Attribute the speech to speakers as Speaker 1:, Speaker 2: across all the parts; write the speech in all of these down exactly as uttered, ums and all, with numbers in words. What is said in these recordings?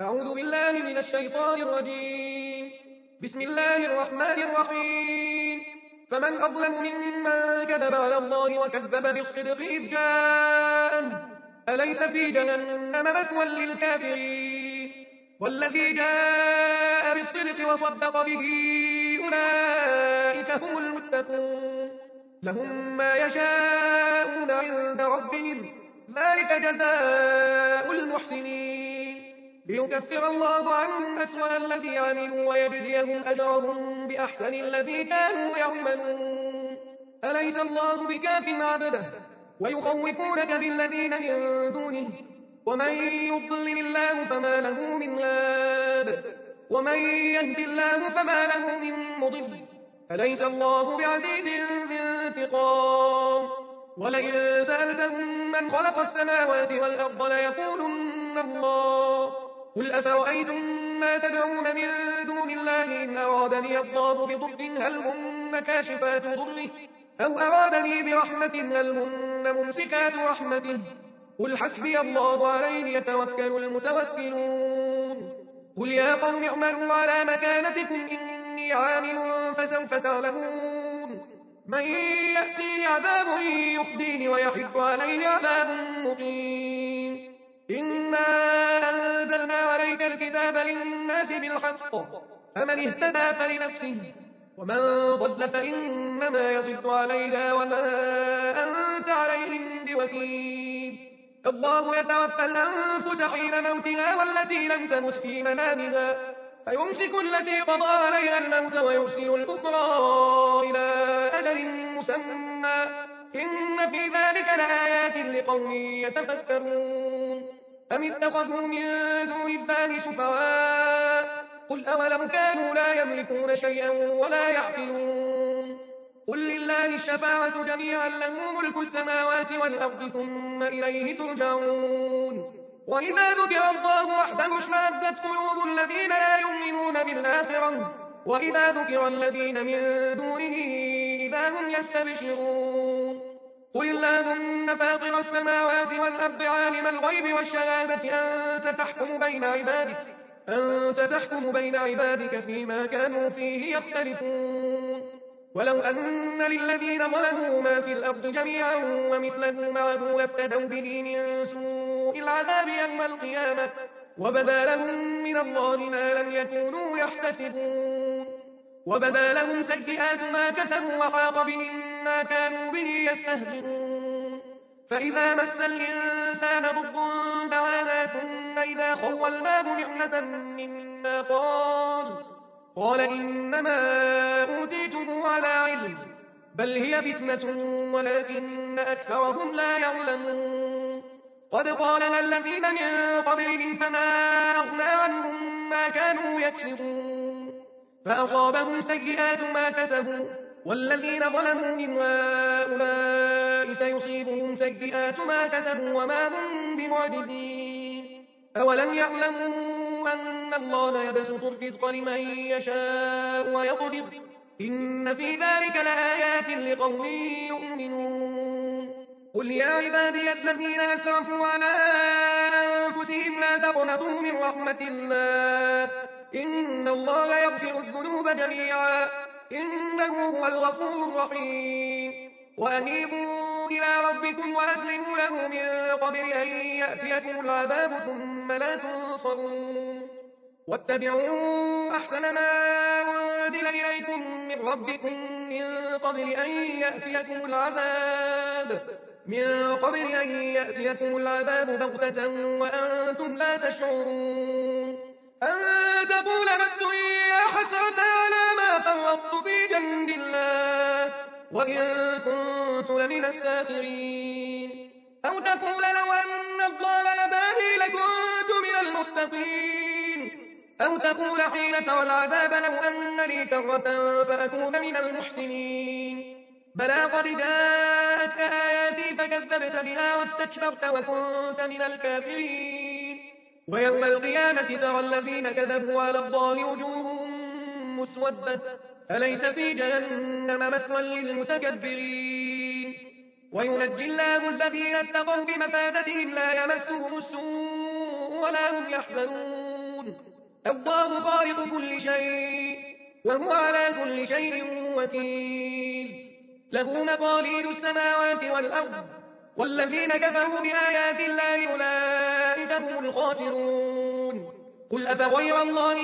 Speaker 1: أعوذ بالله من الشيطان الرجيم. بسم الله الرحمن الرحيم. فمن أظلم ممن كذب على الله وكذب بالصدق إذ جاءه أليس في جهنم مثوى للكافرين والذي جاء بالصدق وصدق به أولئك هم المتقون لهم ما يشاءون عند ربهم ذلك جزاء المحسنين ليكفر الله عنهم أسوأ الذي عملوا ويجزيهم أجرهم بأحسن الذي كانوا يعملون أليس الله بكاف عبده ويخوفونك بالذين من دونه ومن يضلل الله فما له من هاد ومن يهد الله فما له من مضل أليس الله بعزيز ذي انتقام ولئن سألتهم من خلق السماوات والأرض ليقولن الله قل أفرأيتم ما تدعون من دون الله إن أرادني الله بضر هل هن كاشفات ضره أو أرادني برحمة هل هن ممسكات رحمته قل حسبي الله عليه يتوكل المتوكلون قل يا قوم اعملوا على مكانتكم إني عامل فسوف تعلمون من يأتي عذاب يخزيه ويحب عليه عذاب مقيم إنا أنزلنا عليك الكتاب للناس بالحق فمن اهتدى فلنفسه ومن ضل فإنما يضل عليها وما أنت عليهم بوكيل الله يتوفى الأنفس حين موتها والتي لم تمت في منامها فيمسك التي قضى عليها الموت ويرسل الأخرى إلى أجل مسمى إن في ذلك لآيات لقوم يتفكرون أم اتخذوا من دون الله شفعاء قل أولم كانوا لا يملكون شيئا ولا يعقلون قل لله الشفاعة جميعا له ملك السماوات والأرض ثم إليه ترجعون وإذا ذكر الله وحده اشمأزت قلوب الذين لا يؤمنون بالآخرة وإذا ذكر الذين من دونه إذا هم يستبشرون قل اللهم فاطر السماوات والأرض عالم الغيب والشهادة أنت تحكم بين عبادك أنت تحكم بين عبادك فيما كانوا فيه يختلفون ولو أن للذين ظلموا ما في الأرض جميعا ومثله معه لافتدوا به من سوء العذاب يوم القيامة وبدا لهم من الله ما لم يكونوا يحتسبون وبدا لهم سيئات ما كسبوا وحاق بهم ما كانوا به يستهزئون فإذا مس الإنسان ضر دعانا ثم إذا خولناه نعمة منا قال قال إنما أوتيته على علم بل هي فتنة ولكن أكثرهم لا يعلمون قد قالنا الذين من قبلهم فما أغنى عنهم ما كانوا يكسبون فأصابهم سيئات ما كسبوا والذين ظلموا من هؤلاء سيصيبهم سيئات ما كسبوا وما هم بمعجزين أولم يعلموا أن الله يبسط الرزق لمن يشاء ويقدر إن في ذلك لآيات لقوم يؤمنون قل يا عبادي الذين أسرفوا على أنفسهم لا تقنطوا من رحمة الله إن الله يغفر الذنوب جميعا إنه هو الغفور الرحيم وأنيبوا إلى ربكم وأسلموا له من قبل أن يأتيكم العذاب ثم لا تنصرون واتبعوا أحسن ما أنزل إليكم من ربكم من قبل أن يأتيكم العذاب من قبل أن يأتيكم العذاب بغتة وأنتم لا تشعرون أن تقول نفس يا حسرة على ما فرطت في جنب الله وإن كنت لمن الساخرين أو تقول لو أن الله هداني لكنت من المتقين أو تقول حين ترى العذاب لو أن لي كرة فأكون من المحسنين بلى قد جاءتك آياتي فكذبت بها واستكبرت وكنت من الكافرين ويوم القيامة ترى الذين كذبوا على الله وجوههم مسودة أليس في جهنم مثوى للمتكبرين وينجي الله الذين اتقوا بمفازتهم لا يمسهم السوء ولا هم يحزنون الله خالق كل شيء وهو على كل شيء وكيل. له مقاليد السماوات والأرض والذين كفروا بآيات الله أولئك هم الخاسرون. قل أفغير الله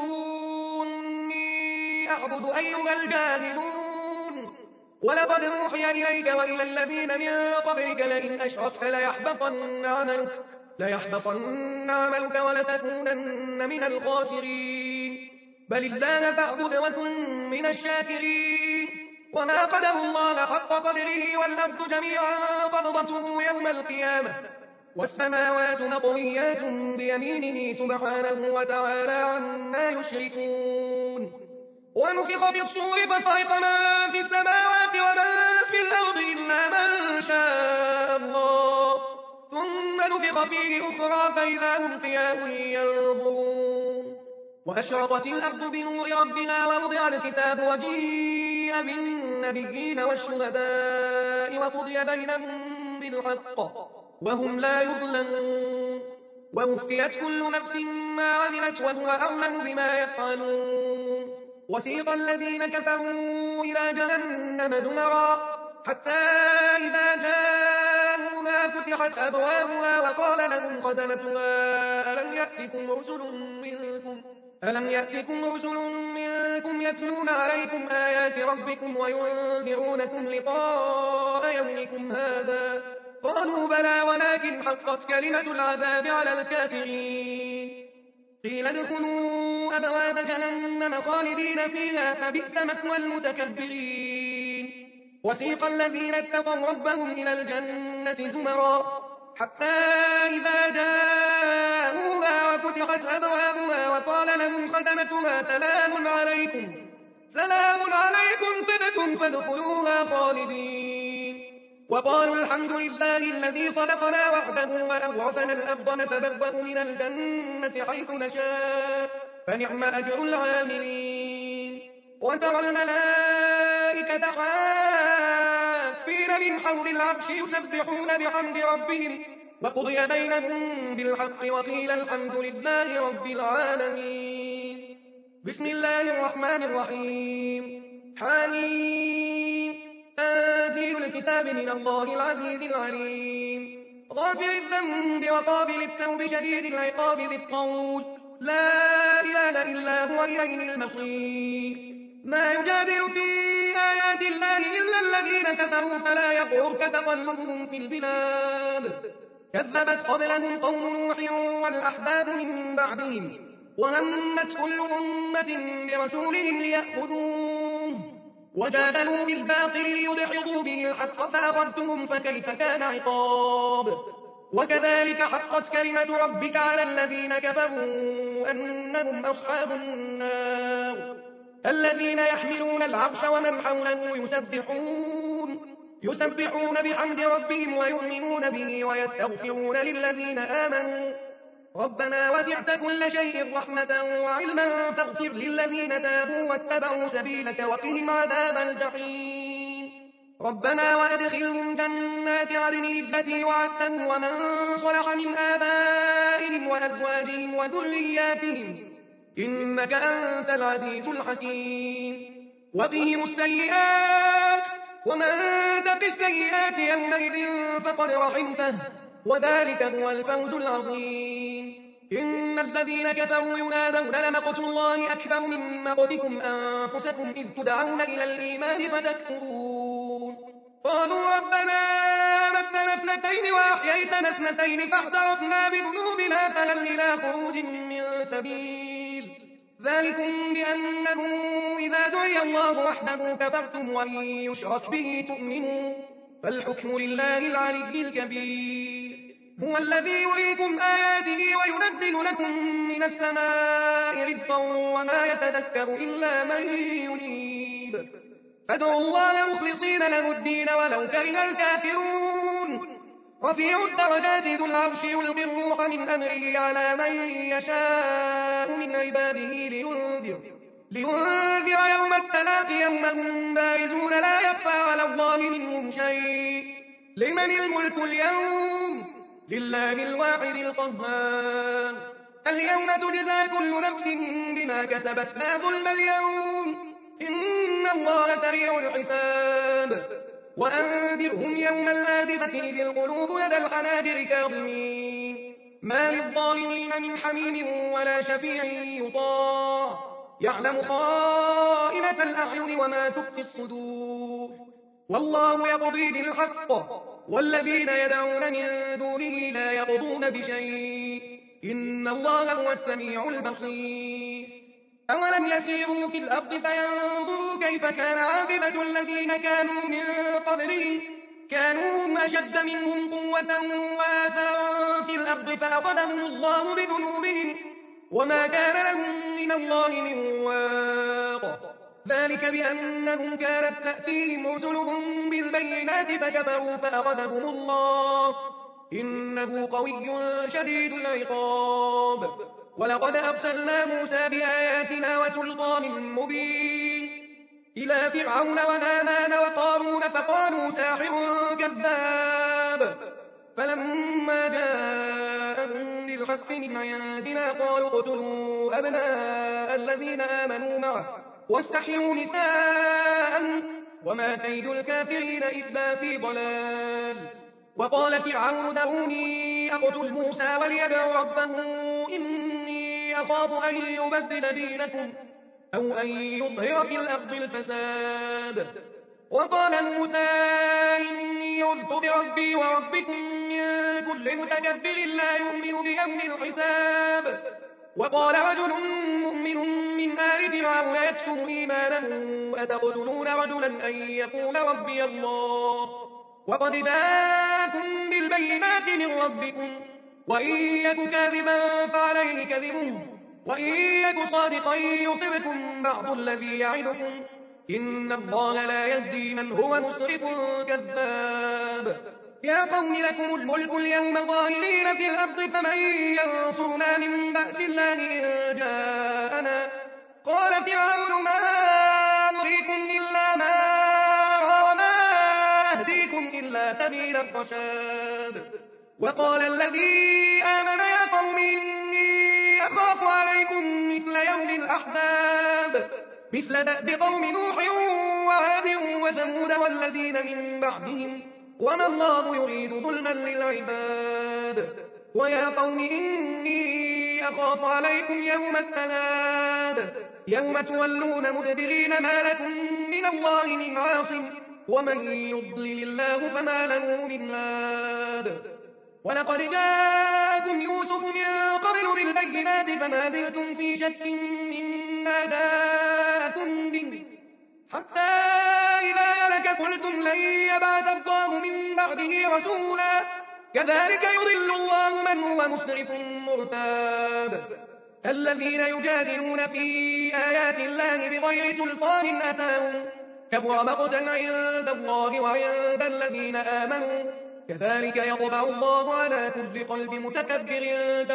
Speaker 1: تأمروني أعبد أيها الجاهلون. ولقد أوحي إليك وإلى الذين من قبلك لئن أشركت ليحبطن عملك ليحبطن عملك ولتكونن من الخاسرين. بل الله فاعبد وكن من الشاكرين. وما قدر الله حق قدره والأرض جميعا قبضته يوم القيامة والسماوات مطويات بيمينه سبحانه وتعالى عما يشركون. ونفخ في الصور فصعق من في السماوات ومن في الأرض إلا من شاء الله ثم نفخ فيه أخرى فإذا هم قيام ينظرون. وأشرقت الأرض بنور ربها ووضع الكتاب وجيء بالنبيين والشهداء وقضي بينهم بالحق وهم لا يظلمون. ووفيت كل نفس ما عملت وهو أعلم بما يفعلون. وسيق الذين كفروا إلى جهنم زمرا حتى إذا جاءوها فتحت أبوابها وقال لهم خزنتها ألم يأتكم رسل منكم ألم يأتكم رسل منكم يتلون عليكم آيات ربكم وينذرونكم لقاء يومكم هذا قالوا بلى ولكن حقت كلمة العذاب على الكافرين. قيل ادخلوا أبواب جهنم خالدين فيها فبئس مثوى المتكبرين. وسيق الذين اتقوا ربهم إلى الجنة زمرا حتى إذا جاءوها وفتحت أبوابها وقال لهم خزنتها سلام عليكم سلام عليكم طبتم فادخلوها خالدين. وقالوا الحمد لله الذي صدقنا وعده وأورثنا الأرض نتبوأ من الجنة حيث نشاء فنعم أجر العاملين. وترى الملائكة حافين من حول العرش يسبحون بحمد ربهم وقضي بينهم بالحق وقيل الحمد لله رب العالمين. بسم الله الرحمن الرحيم. حميم. تنزيل الكتاب من الله العزيز العليم. غافر الذنب وقابل التوب شديد العقاب ذي الطول لا إله إلا هو إليه المصير. ما يجادل في آيات الله إلا الذين كفروا فلا يغرك تقلبهم في البلاد. كذبت قبلهم قوم نوح والأحزاب من بعدهم وهمت كل أمة برسولهم ليأخذوه وجادلوا بالباطل ليدحضوا به الحق فأخذتهم فكيف كان عقاب. وكذلك حقت كلمة ربك على الذين كفروا أنهم أصحاب النار الذين يحملون العرش ومن حوله يسبحون يسبحون بحمد ربهم ويؤمنون به ويستغفرون للذين آمنوا ربنا وسعت كل شيء رحمة وعلما فاغفر للذين تابوا واتبعوا سبيلك وقهم عذاب الجحيم. ربنا وأدخلهم جنات عدن التي وعدتهم ومن صلح من آبائهم وأزواجهم وذرياتهم إنك أنت العزيز الحكيم. وقهم السيئات ومن تق السيئات يومئذ فقد رحمته وذلك هو الفوز العظيم. إن الذين كفروا ينادون لمقت الله أكبر من مقتكم أنفسكم إذ تدعون إلى الإيمان فتكفرون. قالوا ربنا أمتنا اثنتين وأحييتنا اثنتين فاعترفنا بذنوبنا فهل إلى خروج من سبيل. ذلكم بأنه إذا دعي الله وحده كفرتم وإن يشرك به تؤمنوا فالحكم لله العلي الكبير. هو الذي يريكم آياته وينزل لكم من السماء رزقا وما يتذكر إلا من ينيب. فادعوا الله مخلصين له الدين ولو كره الكافرون. رفيع الدرجات ذو العرش يلقي الروح من أمره على من يشاء من عباده لينذر لينذر يوم التلاق يوم هم بارزون لا يخفى على الله منهم شيء. لمن الملك اليوم لله الواحد القهار. اليوم تجزى كل نفس بما كسبت لا ظلم اليوم إن الله سريع الحساب وأنذرهم يوم الآزفة إذ القلوب لدى الحناجر كاظمين ما للظالمين من حميم ولا شفيع يطاع يعلم خائنة الأعين وما تخفي الصدور والله يقضي بالحق والذين يدعون من دونه لا يقضون بشيء إن الله هو السميع البصير أولم يسيروا في الأرض فينظروا كيف كان عاقبة الذين كانوا من قبلهم كانوا هم أشد منهم قوة وآثارا في الأرض فأخذهم الله بذنوبهم وما كان لهم من الله من واق ذلك بأنهم كانت تأتيهم رسلهم بالبينات فكفروا فأخذهم الله إنه قوي شديد العقاب ولقد أرسلنا موسى بآياتنا وسلطان مبين إلى فرعون وهامان وقارون فقالوا ساحر كذاب فلما جاءهم بالحق من عندنا قالوا اقتلوا أبناء الذين آمنوا معه واستحيوا نساء وما كيد الكافرين إلا في ضلال وقال فرعون ذروني أقتل موسى وليدع ربه إني أخاف أن يبدل دينكم أو أن يظهر في الأرض الفساد وقال موسى إني عذت بربي وربكم من كل متكبر لا يؤمن بيوم الحساب وقال رجل مؤمن من آل فرعون يكتم إيمانه أتقتلون رجلا أن يقول ربي الله وقد جاءكم بالبينات من ربكم وإن يك كاذبا فعليه كذبه وإن يك صادقا يصبكم بعض الذي يعدكم إن الله لا يهدي من هو مسرف كذاب يا قوم لكم الملك اليوم ظاهرين في الأرض فمن ينصرنا من بأس الله إن جاءنا قال فرعون ما نريكم إلا ما أرى وما أهديكم إلا سبيل الرشاد وقال الذي آمن يا قوم إني أخاف عليكم مثل يوم الأحزاب مثل دأب قوم نوح وعاد وثمود والذين من بعدهم وما الله يريد ظلما للعباد ويا قوم إني أخاف عليكم يوم التناد يوم تولون مدبرين ما لكم من الله من عاصم ومن يضلل الله فما له من هاد ولقد جاءكم يوسف من قبل بالبينات فما زلتم في شك مما جاءكم به حتى إذا هلك قلتم لن يبعث الله من بعده رسولا كذلك يضل الله من هو مسرف مرتاب الذين يجادلون في آيات الله بغير سلطان أتاهم كبر مقتا عند الله وعند الذين آمنوا كذلك يطبع الله على كل قلب متكبر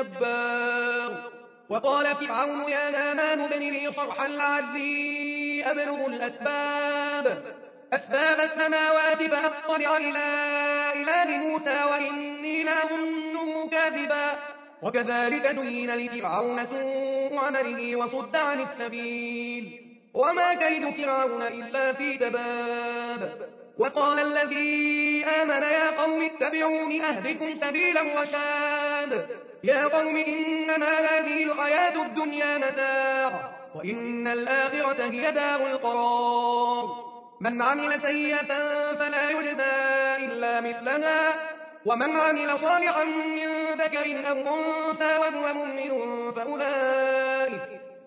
Speaker 1: جبار وقال فرعون يا هامان ابن لي صرحا لعلي أبلغ الأسباب أسباب السماوات فأطلع إلى إله موسى وإني لأظنه كاذبا وكذلك زين لفرعون سوء عمله وصد عن السبيل وما كيد فرعون إلا في دباب وقال الذي آمن يا قوم اتبعون أهدكم سبيل الرشاد يا قوم إنما هذه الحياة الدنيا متاع وإن الآخرة هي دار القرار من عمل سيئة فلا يجزى إلا مثلها ومن عمل صالحا من ذكر أو أنثى وهو مؤمن فأولئك,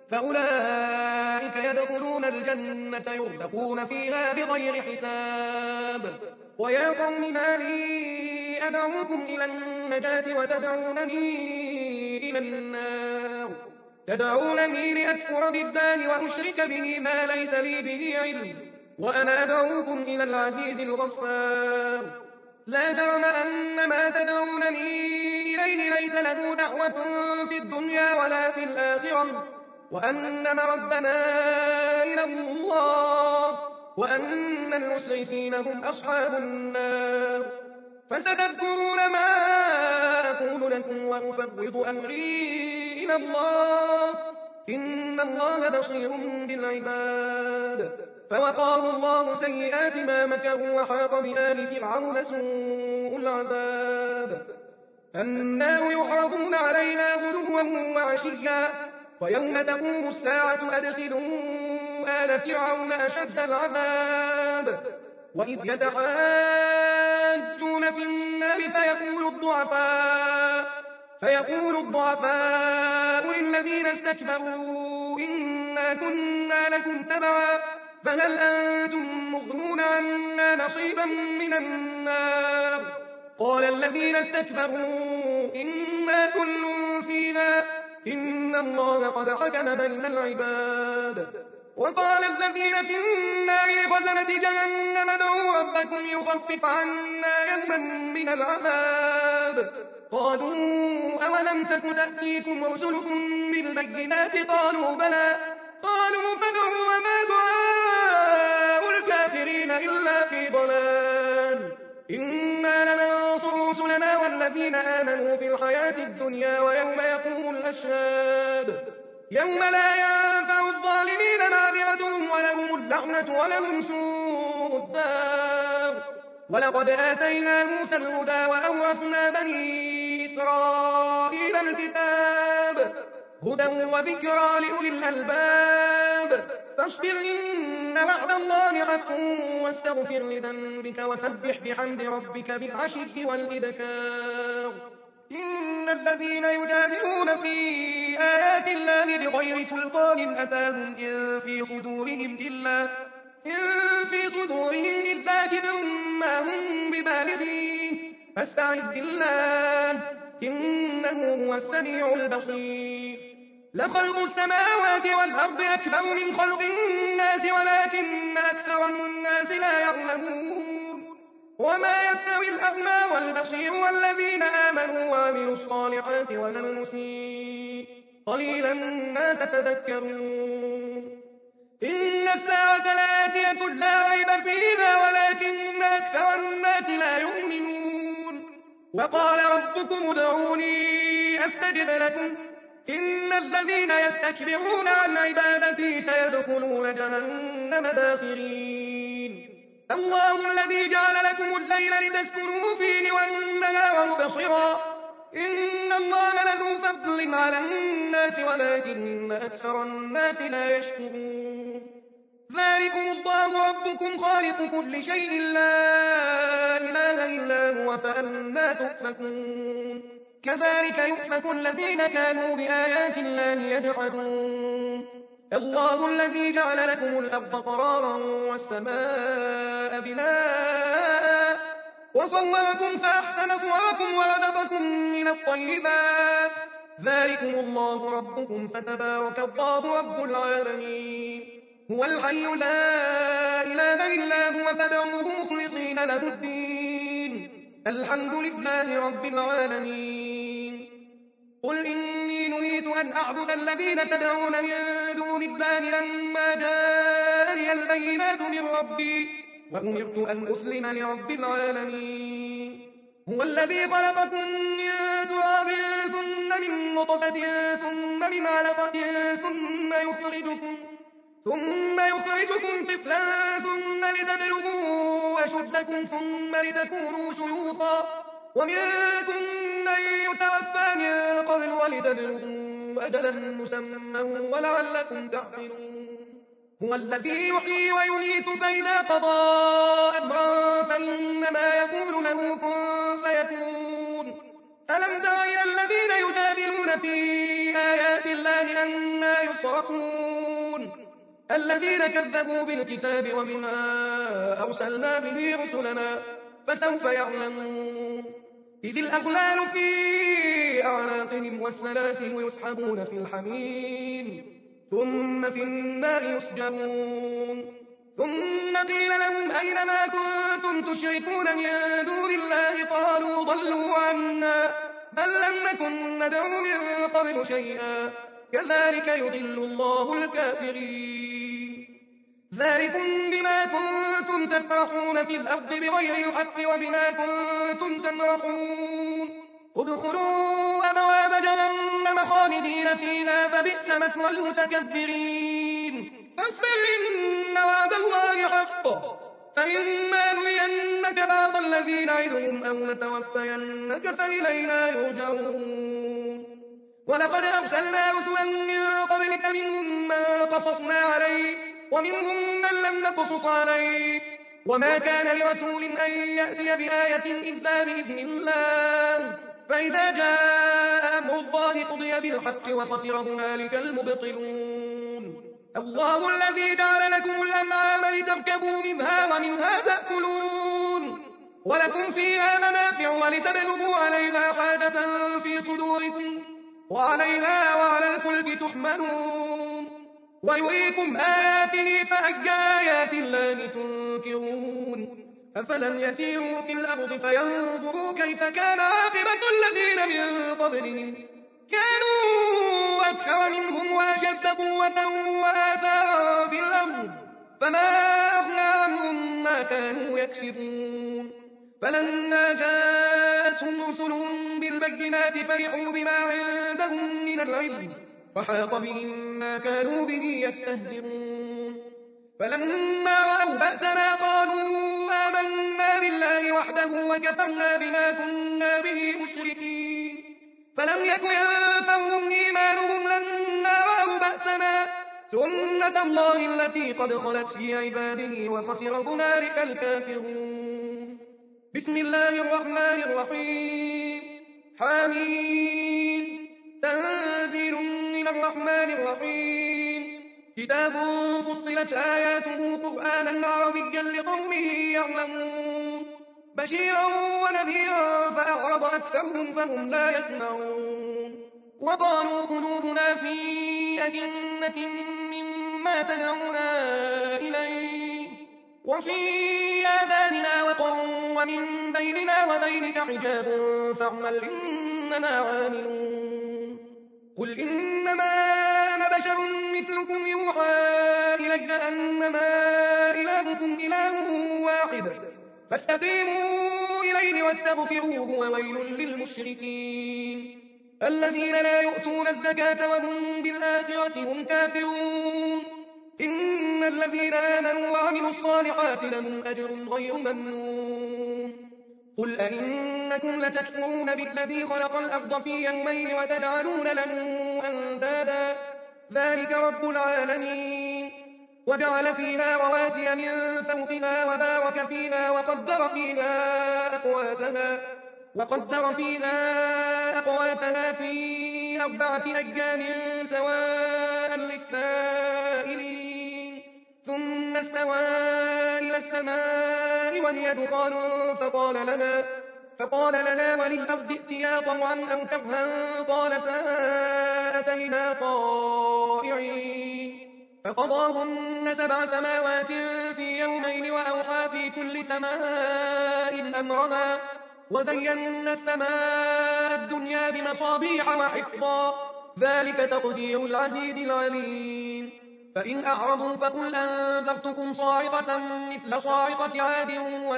Speaker 1: فأولئك يدخلون الجنة يرزقون فيها بغير حساب ويا قوم ما لي أدعوكم إلى النجاة وتدعونني إلى النار تدعونني لأكفر بالله وأشرك به ما ليس لي به علم وأنا أدعوكم إلى العزيز الغفار لا جرم أن ما تدعونني إليه ليس له دعوة في الدنيا ولا في الآخرة وأن مردنا إلى الله وأن المسرفين هم أصحاب النار فستذكرون ما أقول لكم وأفوض أمري إلى من الله إن الله بصير بالعباد فوقاه الله سيئات ما مكروا وحاق بآل فرعون سوء العذاب النار يعرضون عليها غدوا وعشيا ويوم تقوم الساعة أدخلوا آل فرعون أشد العذاب وإذ يتحاجون في النار فيقول الضعفاء فيقول الضعفاء للذين استكبروا إنا كنا لكم تبعا فهل أنتم مغنون عنا نصيبا من النار قال الذين استكبروا إنا كل فيها إن الله قد حكم بين العباد وقال الذين في النار لخزنة جهنم ادعوا ربكم يخفف عنا يوما من العذاب قالوا أولم تك تأتيكم رسلكم بالبينات قالوا بلى قالوا فادعوا وما دعاء الكافرين إلا في ضلال إنا لننصر رسلنا والذين آمنوا في الحياة الدنيا ويوم يقوم الأشهاد يوم لا ينفع الظالمين معذرتهم ولهم اللعنة ولهم سوء الدار ولقد آتينا موسى الهدى وأورثنا بني إسرائيل الكتاب هدى وذكرى لأولي الألباب فاصبر إن وعد الله حق واستغفر لذنبك وسبح بحمد ربك بالعشي والإبكار إن الذين يجادلون في آيات الله بغير سلطان أتاهم إن في صدورهم إلا إن في صدورهم إلا كبر ما هم ببالغيه فاستعذ بالله إنه هو السميع البصير لخلق السماوات والأرض أكبر من خلق الناس ولكن أكثر الناس لا يعلمون وما يستوي الأعمى والبصير والذين آمنوا وعملوا الصالحات ولا المسيء قليلا ما تتذكرون إن الساعة لآتية لا ريب فيها ولكن أكثر الناس لا يؤمنون وقال ربكم ادعوني أستجب لكم إن الذين يستكبرون عن عبادتي سيدخلون جهنم داخرين الله الذي جعل لكم الليل لتسكنوا فيه والنهار مبصرا إن الله لذو فضل على الناس ولكن أكثر الناس لا يشكرون ذلكم الله ربكم خالق كل شيء لا إله إلا هو فأنى تؤفكون كذلك يؤفك الذين كانوا بآيات الله يجحدون الله الذي جعل لكم الأرض قرارا والسماء بناء وصوركم فأحسن صوركم ورزقكم من الطيبات ذلكم الله ربكم فتبارك الله رب العالمين هو الحي لا إله إلا هو فادعوه مخلصين له الدين الحمد لله رب العالمين قل إني نهيت أن أعبد الذين تدعون من دون الله لما جاءني البينات من ربي وأمرت أن أسلم لرب العالمين هو الذي خلقكم من تراب ثم من نطفة ثم من علقة ثم يخرجكم ثم يخرجكم طفلا ثم لتبلغوا أشدكم ثم لتكونوا شيوخا ومنكم من يتوفى من قبل ولتبلغوا أجلا مسمى ولعلكم تعقلون هو الذي يحيي ويميت فإذا قضى أمرا فإنما يقول له كن فيكون ألم تر إلى الذين يجادلون في آيات الله أنى يصرفون الذين كذبوا بالكتاب وبما أرسلنا به رسلنا فسوف يعلمون إذ الأغلال في أعناقهم والسلاسل يسحبون في الحميم ثم في النار يسجرون ثم قيل لهم أين ما كنتم تشركون من دون الله قالوا ضلوا عنا بل لم نكن ندعو من قبل شيئا كذلك يضل الله الكافرين ذلكم بما كنتم تفرحون في الأرض بغير الحق وبما كنتم تمرحون ادخلوا أبواب جهنم خالدين فيها فبئس مثوى المتكبرين فاصبر إن وعد الله حق فإما نرينك بعض الذي نعدهم أو نتوفينك فإلينا يرجعون ولقد أرسلنا رسلا من قبلك منهم من قصصنا عليك ومنهم من لم نقصص عليك وما كان لرسول أن يأتي بآية إلا بإذن الله فإذا جاء أمر الله قضي بالحق وخسر هنالك المبطلون الله الذي جعل لكم الأنعام لتركبوا منها ومنها تأكلون ولكم فيها منافع ولتبلغوا عليها حاجة في صدوركم وعليها وعلى الفلك تحملون ويريكم آياته فأي آيات الله تنكرون أفلم يسيروا في الأرض فينظروا كيف كان عاقبة الذين من قبلهم كانوا أكثر منهم وأشد قوة وآثارا في الأرض فما أغنى عنهم ما كانوا يكسبون فلما جاءتهم رسلهم بالبينات فرحوا بما عندهم من العلم وحاق بهم ما كانوا به يستهزئون فلما رأوا بأسنا قالوا آمنا بالله وحده وكفرنا بما كنا به مشركين فلم يك ينفعهم إيمانهم لما رأوا بأسنا سنة الله التي قد خلت في عباده وخسر هنالك الكافرون بسم الله الرحمن الرحيم حميم تنزيل من الرحمن الرحيم كتاب فصلت آياته قرآنا عربيا لقوم يعلمون بشيرا ونذيرا فأعرض أكثرهم فهم لا يسمعون وقالوا قلوبنا في أجنة مما تدعونا إليه وفي آذاننا وقر ومن بيننا وبينك حجاب فاعمل إننا عاملون قل إنما أنا بشر مثلكم يوحى إلي أنما إلهكم إله واحد فاستقيموا إليه واستغفروه وويل للمشركين الذين لا يؤتون الزكاة وهم بالآخرة هم كافرون إن الذين آمنوا وعملوا الصالحات لهم أجر غير ممنون قل أئنكم لتكفرون بالذي خلق الأرض في يومين وتجعلون له أندادا ذلك رب العالمين وجعل فيها رواسي من فوقها وبارك فيها وقدر فيها أقواتها وقدر فيها أقواتها في أربعة أيام سواء للسائلين ثم استوى إلى السماء وهي دخان فقال لنا فقال لنا وللأرض ائتيا طوعا أو كرها قالتا أتينا طائعين فقضاهن سبع سماوات في يومين وأوحى في كل سماء أمرها وزينا السماء الدنيا بمصابيح وحفظا ذلك تقدير العزيز العليم فإن أعرضوا فقل أنذرتكم صاعقة مثل صاعقة عاد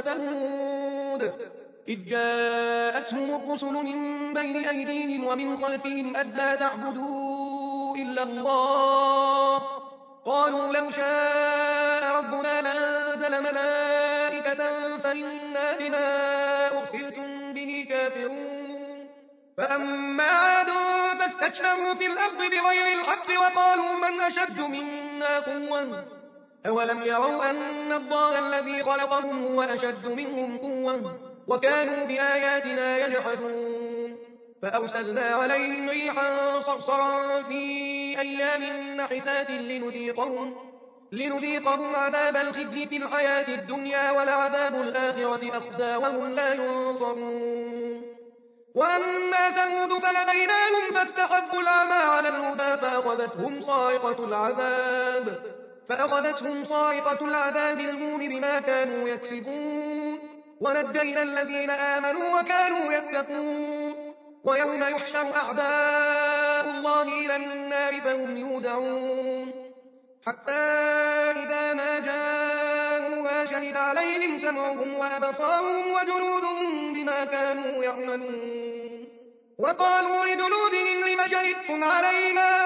Speaker 1: وثمود إذ جاءتهم الرسل من بين أيديهم ومن خلفهم ألا تعبدوا إلا الله قالوا لو شاء ربنا لأنزل ملائكة فإنا بما أرسلتم به كافرون فأما عاد فاستكبروا في الأرض بغير الحق وقالوا من أشد منا قوة أولم يروا أن الله الذي خلقهم هو أشد منهم قوة وكانوا بآياتنا يجحدون فأرسلنا عليهم ريحا صرصرا في أيام نحسات لنذيقهم, لنذيقهم عذاب الخزي في الحياة الدنيا ولعذاب الآخرة أخزى وهم لا ينصرون وأما ثمود فلديناهم فاستحبوا العمى على الهدى فأخذتهم صاعقة العذاب فأخذتهم صاعقة العذاب الهون بما كانوا يكسبون ونجينا الذين آمنوا وكانوا يتقون ويوم يحشر أعداء الله إلى النار فهم يوزعون حتى إذا ما جاءوها شهد عليهم سمعهم وأبصارهم وجلودهم بما كانوا يعملون وقالوا لجلودهم لم شهدتم علينا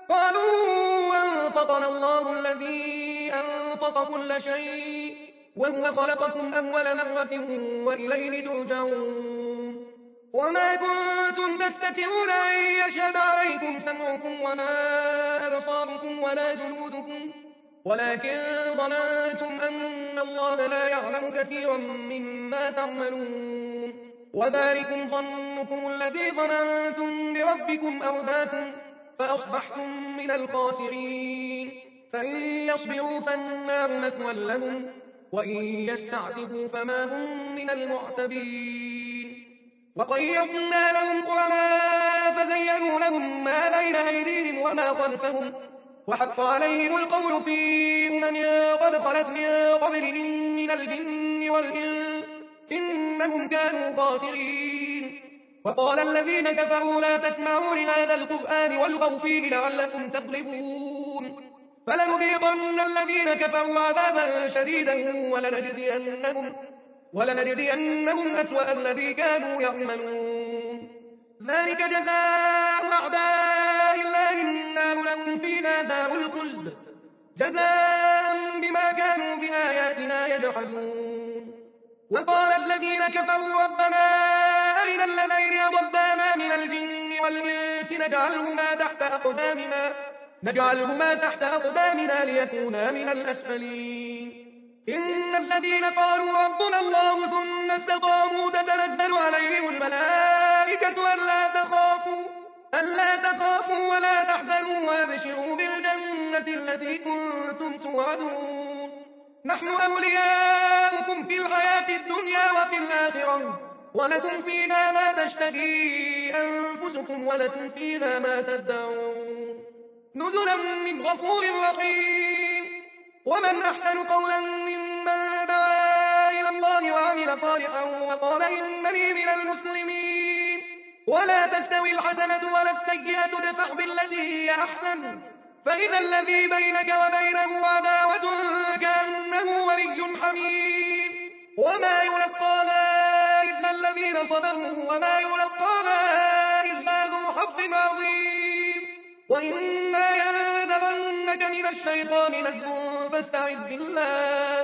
Speaker 1: قالوا أنطقنا الله الذي أنطق كل شيء وهو خلقكم أول مرة وإليه ترجعون وما كنتم تستترون أن يشهد عليكم سمعكم ولا أبصاركم ولا جلودكم ولكن ظننتم أن الله لا يعلم كثيرا مما تعملون وذلكم ظنكم الذي ظننتم بربكم أرداكم فأصبحتم من الخاسرين فإن يصبروا فالنار مثوى لهم وإن يستعتبوا فما هم من المعتبين وقيضنا لهم قرناء فزينوا لهم ما بين أيديهم وما خلفهم وحق عليهم القول في أمم قد خلت من قبلهم من الجن والإنس إنهم كانوا خاسرين وقال الذين كفروا لا تسمعوا لهذا القرآن والغوا فيه لعلكم تغلبون فلنذيقن الذين كفروا عذابا شديدا ولنجزينهم, ولنجزينهم أسوأ الذي كانوا يعملون ذلك جزاء أعداء الله النار لهم فيها دار الخلد جزاء بما كانوا بآياتنا يجحدون وقال الذين كفروا ربنا أرنا الذين أضلانا من الجن والإنس نجعلهما تحت أقدامنا نجعلهما تحت أقدامنا ليكونا من الأسفلين إن الذين قالوا ربنا الله ثم استقاموا تتنزل عليهم الملائكة ألا تخافوا ألا تخافوا ولا تحزنوا وابشروا بالجنة التي كنتم توعدون نحن أولياؤكم في الحياة الدنيا وفي الآخرة ولكم فيها ما تشتهي أنفسكم ولكم فيها ما تدعون نزلا من غفور رحيم ومن أحسن قولا ممن دعا إلى الله وعمل صالحا وقال إنني من المسلمين ولا تستوي الحسنة ولا السيئة ادفع بالتي هي أحسن فإذا الذي بينك وبينه عداوة كأنه ولي حميم وما يلقاها إلا الذين صبروا وما يلقاها إلا ذو حظ عظيم وإما ينزغنك من الشيطان نزغ فاستعذ بالله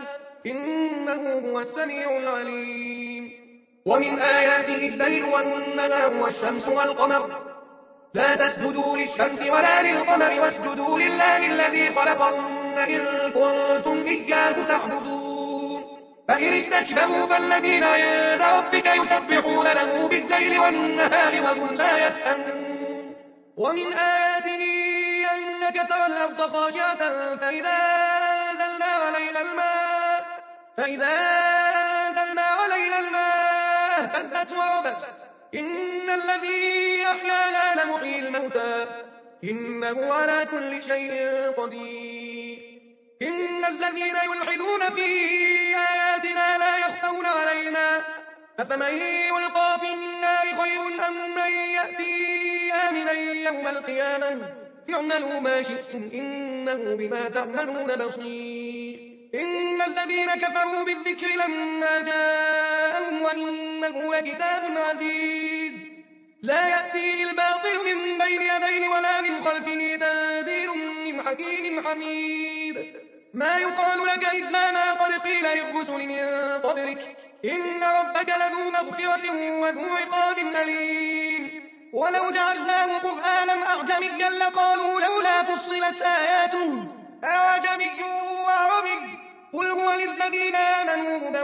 Speaker 1: إنه هو السميع العليم ومن آياته الليل والنهار والشمس والقمر لا تسجدوا للشمس ولا للقمر واسجدوا لله الذي خلقهن إن كنتم إياه تعبدون فإن استكبروا فالذين عند ربك يسبحون له بالليل والنهار وهم لا يسأمون ومن آياته أنك ترى الأرض خاشعة فإذا أنزلنا عليها الماء فإذا أنزلنا عليها الماء اهتزت وربت إن الذي أحياها لمحيي الموتى إنه على كل شيء قدير إن الذين يلحدون في آياتنا لا يخفون علينا أفمن يلقى في النار خير أم من يأتي آمنا يوم القيامة اعملوا ما شئتم إنه بما تعملون بصير إن الذين كفروا بالذكر لما جاءهم وإنه لكتاب عزيز لا يأتيه الباطل من بين يديه ولا من خلفه تنزيل من حكيم حميد ما يقال لك إلا ما قد قيل للرسل من قبلك إن ربك لذو مغفرة وذو عقاب أليم ولو جعلناه قرآنا أعجميا لقالوا لولا فصلت آياته أعجمي وعربي قل هو للذين آمنوا هدى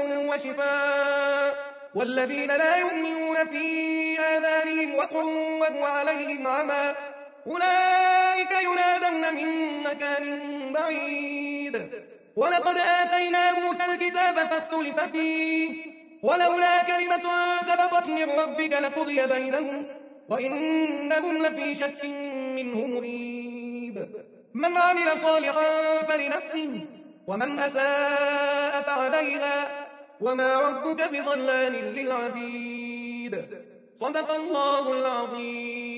Speaker 1: وشفاء والذين لا يؤمنون في آذانهم وقر وهو عليهم عمى أولئك ينادون من مكان بعيد ولقد آتينا موسى الكتاب فاختلف فيه ولولا كلمة سبقت من ربك لقضي بينهم وإنهم لفي شك منه مريب من عمل صالحا فلنفسه ومن أساء فعليها وما ربك بظلام للعبيد صدق الله العظيم.